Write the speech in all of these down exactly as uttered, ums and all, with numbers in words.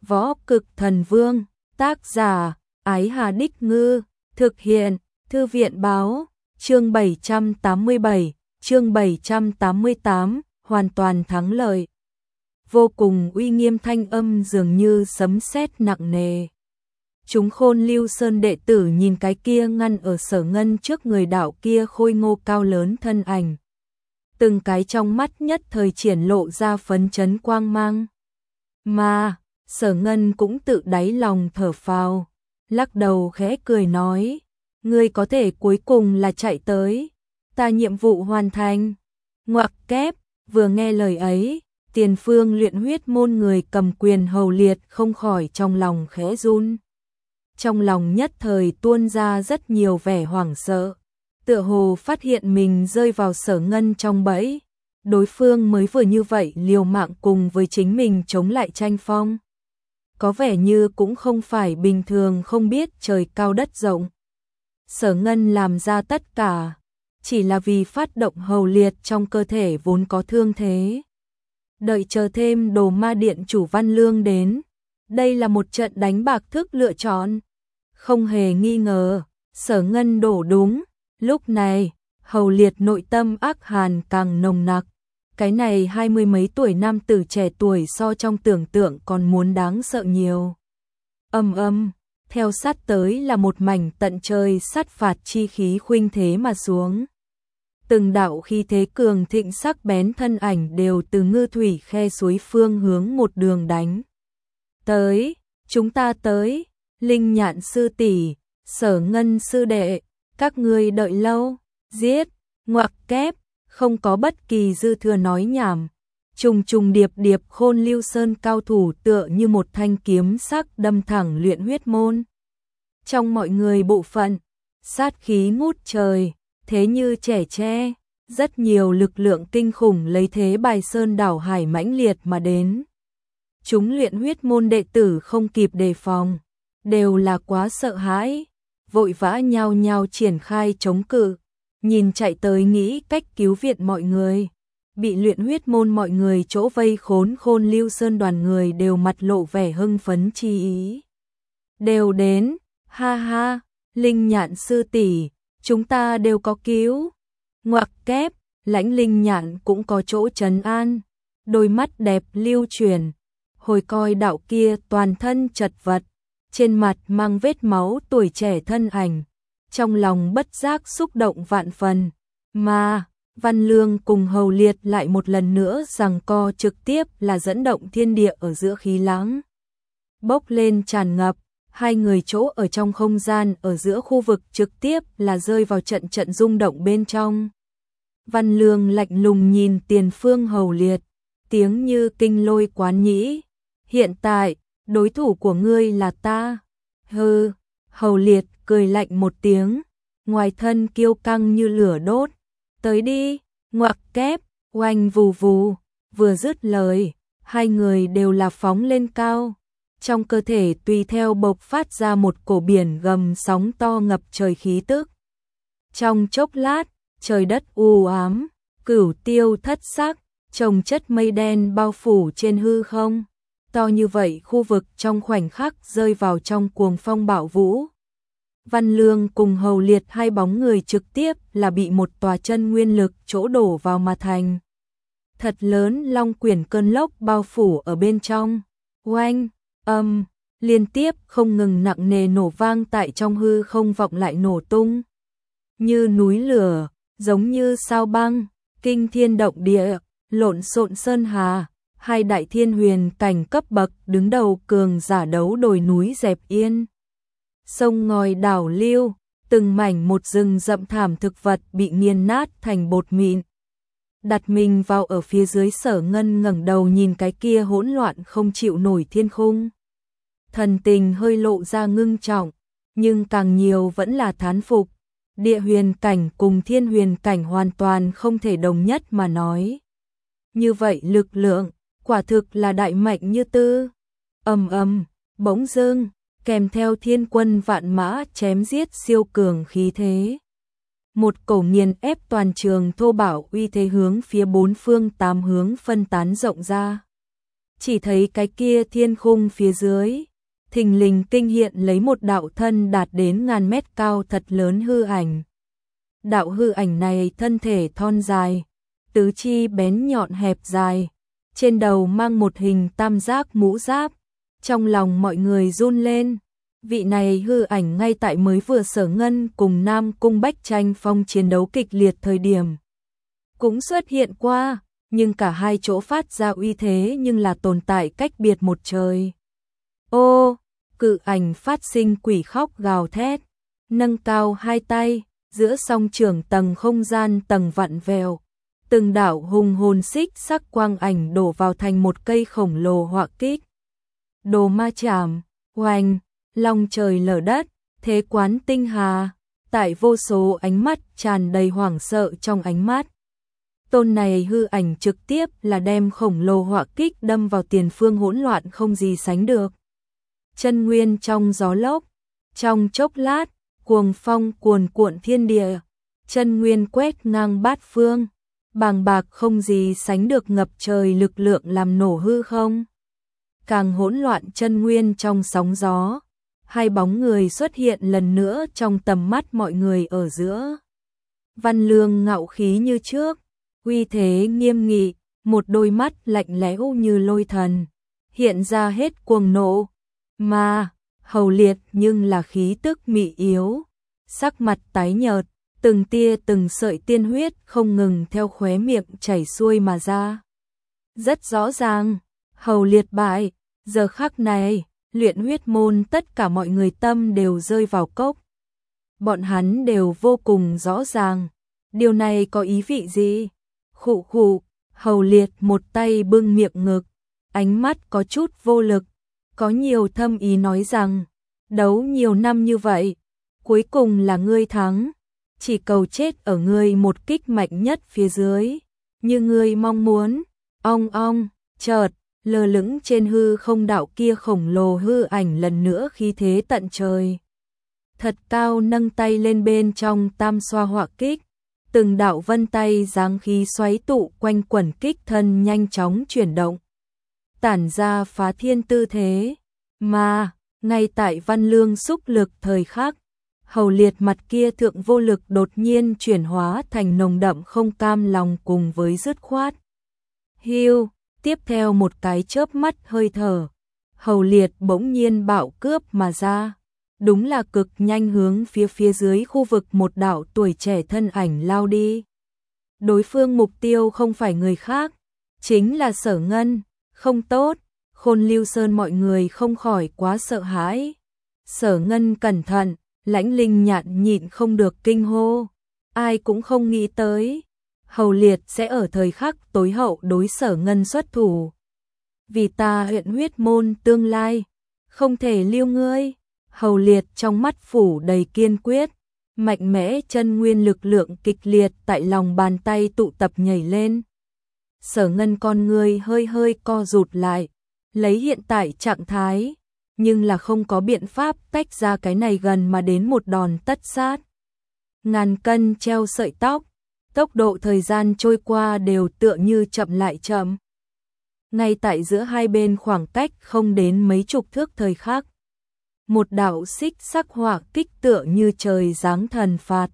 Võ Cực Thần Vương, tác giả, Ái Hà Đích Ngư, thực hiện, Thư viện Báo, chương bảy trăm tám mươi bảy, chương bảy trăm tám mươi tám, hoàn toàn thắng lợi. Vô cùng uy nghiêm thanh âm dường như sấm sét nặng nề. Chúng Khôn Lưu Sơn đệ tử nhìn cái kia ngăn ở Sở Ngân trước người đạo kia khôi ngô cao lớn thân ảnh. Từng cái trong mắt nhất thời triển lộ ra phấn chấn quang mang. Mà, Sở Ngân cũng tự đáy lòng thở phào, lắc đầu khẽ cười nói, ngươi có thể cuối cùng là chạy tới, ta nhiệm vụ hoàn thành. Ngoặc kép, vừa nghe lời ấy, Tiền Phương Luyện Huyết môn người cầm quyền hầu liệt không khỏi trong lòng khẽ run. Trong lòng nhất thời tuôn ra rất nhiều vẻ hoảng sợ, tựa hồ phát hiện mình rơi vào Sở Ngân trong bẫy. Đối phương mới vừa như vậy liều mạng cùng với chính mình chống lại tranh phong. Có vẻ như cũng không phải bình thường không biết trời cao đất rộng. Sở Ngân làm ra tất cả, chỉ là vì phát động hầu liệt trong cơ thể vốn có thương thế. Đợi chờ thêm Đồ Ma Điện chủ Văn Lương đến. Đây là một trận đánh bạc thức lựa chọn. Không hề nghi ngờ, Sở Ngân đổ đúng. Lúc này, hầu liệt nội tâm ác hàn càng nồng nặc. Cái này hai mươi mấy tuổi nam tử trẻ tuổi so trong tưởng tượng còn muốn đáng sợ nhiều. Âm âm, theo sát tới là một mảnh tận trời sát phạt chi khí khuynh thế mà xuống. Từng đạo khí thế cường thịnh sắc bén thân ảnh đều từ ngư thủy khe suối phương hướng một đường đánh. Tới, chúng ta tới, Linh Nhạn sư tỷ, Sở Ngân sư đệ, các ngươi đợi lâu, giết, ngoặc kép, không có bất kỳ dư thừa nói nhảm. Trùng trùng điệp điệp Khôn Lưu Sơn cao thủ tựa như một thanh kiếm sắc đâm thẳng Luyện Huyết môn. Trong mọi người bộ phận, sát khí ngút trời, thế như trẻ tre, rất nhiều lực lượng kinh khủng lấy thế bài sơn đảo hải mãnh liệt mà đến. Chúng Luyện Huyết môn đệ tử không kịp đề phòng, đều là quá sợ hãi, vội vã nhao nhao triển khai chống cự, nhìn chạy tới nghĩ cách cứu viện mọi người. Bị Luyện Huyết môn mọi người chỗ vây khốn Khôn Lưu Sơn đoàn người đều mặt lộ vẻ hưng phấn chi ý. Đều đến, ha ha, Linh Nhạn sư tỷ, chúng ta đều có cứu. Ngoặc kép, Lãnh Linh Nhạn cũng có chỗ trấn an, đôi mắt đẹp lưu chuyển, hồi coi đạo kia toàn thân chật vật, trên mặt mang vết máu tuổi trẻ thân ảnh, trong lòng bất giác xúc động vạn phần. Mà Văn Lương cùng hầu liệt lại một lần nữa giằng co trực tiếp là dẫn động thiên địa ở giữa khí lãng bốc lên tràn ngập, hai người chỗ ở trong không gian ở giữa khu vực trực tiếp là rơi vào trận trận rung động bên trong. Văn Lương lạnh lùng nhìn Tiền Phương hầu liệt, tiếng như kinh lôi quán nhĩ, hiện tại đối thủ của ngươi là ta. Hừ, hầu liệt cười lạnh một tiếng, ngoài thân kiêu căng như lửa đốt. Tới đi, ngoặc kép, oanh vù vù, vừa dứt lời, hai người đều là phóng lên cao. Trong cơ thể tùy theo bộc phát ra một cổ biển gầm sóng to ngập trời khí tức. Trong chốc lát, trời đất u ám, cửu tiêu thất sắc, chồng chất mây đen bao phủ trên hư không. To như vậy khu vực trong khoảnh khắc rơi vào trong cuồng phong bạo vũ. Văn Lương cùng hầu liệt hai bóng người trực tiếp là bị một tòa chân nguyên lực chỗ đổ vào mà thành. Thật lớn long quyển cơn lốc bao phủ ở bên trong. Oanh, âm, liên tiếp không ngừng nặng nề nổ vang tại trong hư không vọng lại nổ tung. Như núi lửa, giống như sao băng, kinh thiên động địa, lộn xộn sơn hà. Hai đại thiên huyền cảnh cấp bậc đứng đầu cường giả đấu đồi núi dẹp yên. Sông ngòi đảo lưu, từng mảnh một rừng rậm thảm thực vật bị nghiền nát thành bột mịn. Đặt mình vào ở phía dưới Sở Ngân ngẩng đầu nhìn cái kia hỗn loạn không chịu nổi thiên khung. Thần tình hơi lộ ra ngưng trọng, nhưng càng nhiều vẫn là thán phục. Địa huyền cảnh cùng thiên huyền cảnh hoàn toàn không thể đồng nhất mà nói. Như vậy lực lượng, quả thực là đại mạnh như tư. Ầm ầm, bỗng dưng, kèm theo thiên quân vạn mã chém giết siêu cường khí thế. Một cổ nghiền ép toàn trường thô bạo uy thế hướng phía bốn phương tám hướng phân tán rộng ra. chỉ thấy cái kia thiên khung phía dưới, thình lình kinh hiện lấy một đạo thân đạt đến ngàn mét cao thật lớn hư ảnh. Đạo hư ảnh này thân thể thon dài, tứ chi bén nhọn hẹp dài, trên đầu mang một hình tam giác mũ giáp, trong lòng mọi người run lên. Vị này hư ảnh ngay tại mới vừa Sở Ngân cùng Nam Cung Bách tranh phong chiến đấu kịch liệt thời điểm cũng xuất hiện qua, nhưng cả hai chỗ phát ra uy thế nhưng là tồn tại cách biệt một trời. Ô, cự ảnh phát sinh quỷ khóc gào thét, nâng cao hai tay, giữa song trường tầng không gian tầng vặn vẹo, từng đạo hùng hồn xích sắc quang ảnh đổ vào thành một cây khổng lồ họa kích. Đồ ma chảm, oanh, long trời lở đất, thế quán tinh hà, tại vô số ánh mắt tràn đầy hoảng sợ trong ánh mắt. Tôn này hư ảnh trực tiếp là đem khổng lồ họa kích đâm vào tiền phương hỗn loạn không gì sánh được. Chân nguyên trong gió lốc, trong chốc lát, cuồng phong cuồn cuộn thiên địa, chân nguyên quét ngang bát phương, bàng bạc không gì sánh được ngập trời lực lượng làm nổ hư không. Càng hỗn loạn chân nguyên trong sóng gió, hai bóng người xuất hiện lần nữa trong tầm mắt mọi người ở giữa. Văn Lương ngạo khí như trước, uy thế nghiêm nghị, một đôi mắt lạnh lẽo như lôi thần, hiện ra hết cuồng nộ, mà Hầu Liệt nhưng là khí tức mị yếu, sắc mặt tái nhợt, từng tia từng sợi tiên huyết không ngừng theo khóe miệng chảy xuôi mà ra. Rất rõ ràng, Hầu Liệt bại, giờ khắc này, luyện huyết môn tất cả mọi người tâm đều rơi vào cốc. Bọn hắn đều vô cùng rõ ràng, điều này có ý vị gì? Khụ khụ, Hầu Liệt một tay bưng miệng ngực, ánh mắt có chút vô lực, có nhiều thâm ý nói rằng, đấu nhiều năm như vậy, cuối cùng là ngươi thắng, chỉ cầu chết ở ngươi một kích mạnh nhất phía dưới, như ngươi mong muốn. Ong ong, chợt, lơ lửng trên hư không đạo kia khổng lồ hư ảnh lần nữa khí thế tận trời. Thật cao nâng tay lên bên trong tam xoa họa kích, từng đạo vân tay dáng khí xoáy tụ quanh quẩn kích thân nhanh chóng chuyển động, tản ra phá thiên tư thế, mà ngay tại Văn Lương xúc lực thời khắc, Hầu Liệt mặt kia thượng vô lực đột nhiên chuyển hóa thành nồng đậm không cam lòng cùng với dứt khoát. Hiu, tiếp theo một cái chớp mắt hơi thở, Hầu Liệt bỗng nhiên bạo cướp mà ra, đúng là cực nhanh hướng phía phía dưới khu vực một đạo tuổi trẻ thân ảnh lao đi. Đối phương mục tiêu không phải người khác, chính là Sở Ngân. Không tốt, Khôn Lưu Sơn mọi người không khỏi quá sợ hãi. Sở Ngân cẩn thận, Lãnh Linh Nhạn nhịn không được kinh hô, ai cũng không nghĩ tới Hầu Liệt sẽ ở thời khắc tối hậu đối Sở Ngân xuất thủ. Vì ta huyện huyết môn tương lai, không thể lưu ngươi. Hầu Liệt trong mắt phủ đầy kiên quyết, mạnh mẽ chân nguyên lực lượng kịch liệt tại lòng bàn tay tụ tập nhảy lên. Sở Ngân con người hơi hơi co rụt lại, lấy hiện tại trạng thái, nhưng là không có biện pháp tách ra cái này gần mà đến một đòn tất sát. Ngàn cân treo sợi tóc, tốc độ thời gian trôi qua đều tựa như chậm lại chậm. Ngay tại giữa hai bên khoảng cách không đến mấy chục thước thời khắc, một đạo xích sắc hỏa kích tựa như trời giáng thần phạt,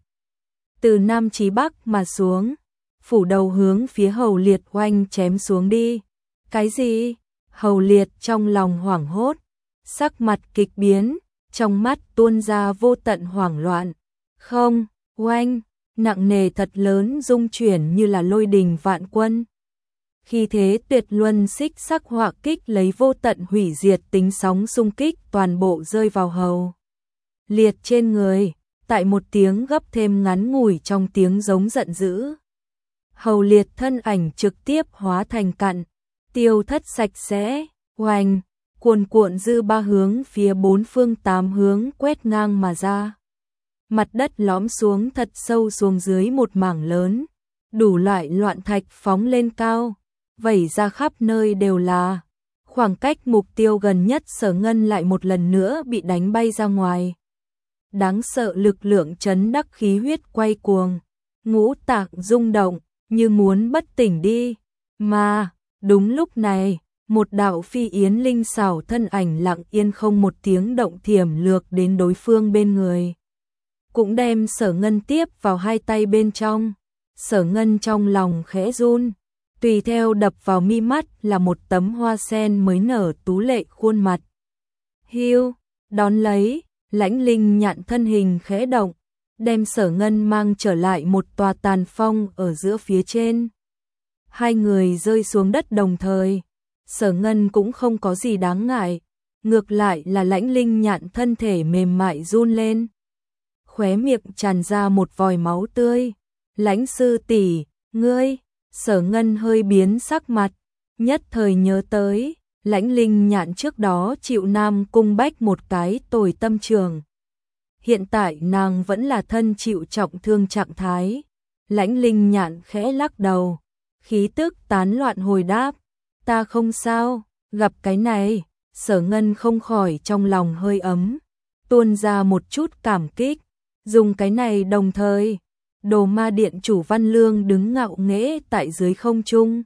từ nam chí bắc mà xuống, phủ đầu hướng phía Hầu Liệt oanh chém xuống đi. Cái gì? Hầu Liệt trong lòng hoảng hốt, sắc mặt kịch biến, trong mắt tuôn ra vô tận hoảng loạn. Không, oanh, nặng nề thật lớn rung chuyển như là lôi đình vạn quân. Khi thế tuyệt luân xích sắc hỏa kích lấy vô tận hủy diệt tính sóng xung kích toàn bộ rơi vào Hầu Liệt trên người, tại một tiếng gấp thêm ngắn ngủi trong tiếng giống giận dữ. Hầu Liệt thân ảnh trực tiếp hóa thành cặn, tiêu thất sạch sẽ, oanh, cuồn cuộn dư ba hướng phía bốn phương tám hướng quét ngang mà ra. Mặt đất lõm xuống thật sâu xuống dưới một mảng lớn, đủ loại loạn thạch phóng lên cao, vẩy ra khắp nơi đều là. Khoảng cách mục tiêu gần nhất Sở Ngân lại một lần nữa bị đánh bay ra ngoài. Đáng sợ lực lượng chấn đắc khí huyết quay cuồng, ngũ tạng rung động, như muốn bất tỉnh đi. Mà, đúng lúc này, một đạo phi yến linh xảo thân ảnh lặng yên không một tiếng động thiểm lược đến đối phương bên người. Cũng đem Sở Ngân tiếp vào hai tay bên trong. Sở Ngân trong lòng khẽ run, tùy theo đập vào mi mắt là một tấm hoa sen mới nở tú lệ khuôn mặt. Hiu, đón lấy, Lãnh Linh Nhạn thân hình khẽ động, đem Sở Ngân mang trở lại một tòa tàn phong ở giữa phía trên. Hai người rơi xuống đất đồng thời, Sở Ngân cũng không có gì đáng ngại, ngược lại là Lãnh Linh Nhạn thân thể mềm mại run lên. Khóe miệng tràn ra một vòi máu tươi. Lãnh sư tỷ, ngươi, Sở Ngân hơi biến sắc mặt, nhất thời nhớ tới, Lãnh Linh Nhạn trước đó chịu Nam Cung Bách một cái tồi tâm trường. Hiện tại nàng vẫn là thân chịu trọng thương trạng thái. Lãnh Linh Nhạn khẽ lắc đầu, khí tức tán loạn hồi đáp, ta không sao, gặp cái này, Sở Ngân không khỏi trong lòng hơi ấm, tuôn ra một chút cảm kích, dùng cái này đồng thời. Đồ Ma Điện chủ Văn Lương đứng ngạo nghễ tại dưới không trung,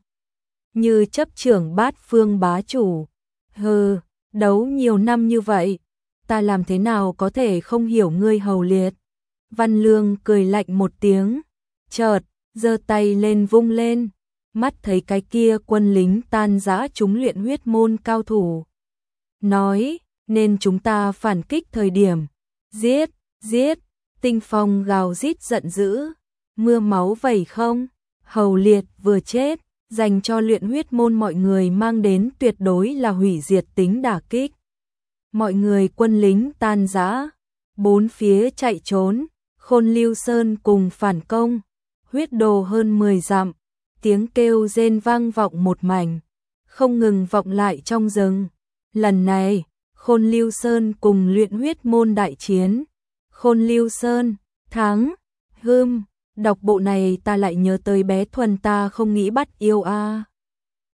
như chấp trưởng bát phương bá chủ. Hừ, đấu nhiều năm như vậy, ta làm thế nào có thể không hiểu ngươi Hầu Liệt. Văn Lương cười lạnh một tiếng, chợt giơ tay lên vung lên, mắt thấy cái kia quân lính tan rã chúng luyện huyết môn cao thủ. Nói, nên chúng ta phản kích thời điểm, giết, giết. Tinh Phong gào rít giận dữ, mưa máu vẩy không, Hầu Liệt vừa chết, dành cho luyện huyết môn mọi người mang đến tuyệt đối là hủy diệt tính đả kích. Mọi người quân lính tan rã, bốn phía chạy trốn, Khôn Lưu Sơn cùng phản công, huyết đồ hơn mười dặm, tiếng kêu rên vang vọng một mảnh, không ngừng vọng lại trong rừng. Lần này, Khôn Lưu Sơn cùng luyện huyết môn đại chiến. Khôn Lưu Sơn, thắng, hưm, đọc bộ này ta lại nhớ tới bé Thuần ta không nghĩ bắt yêu a. À.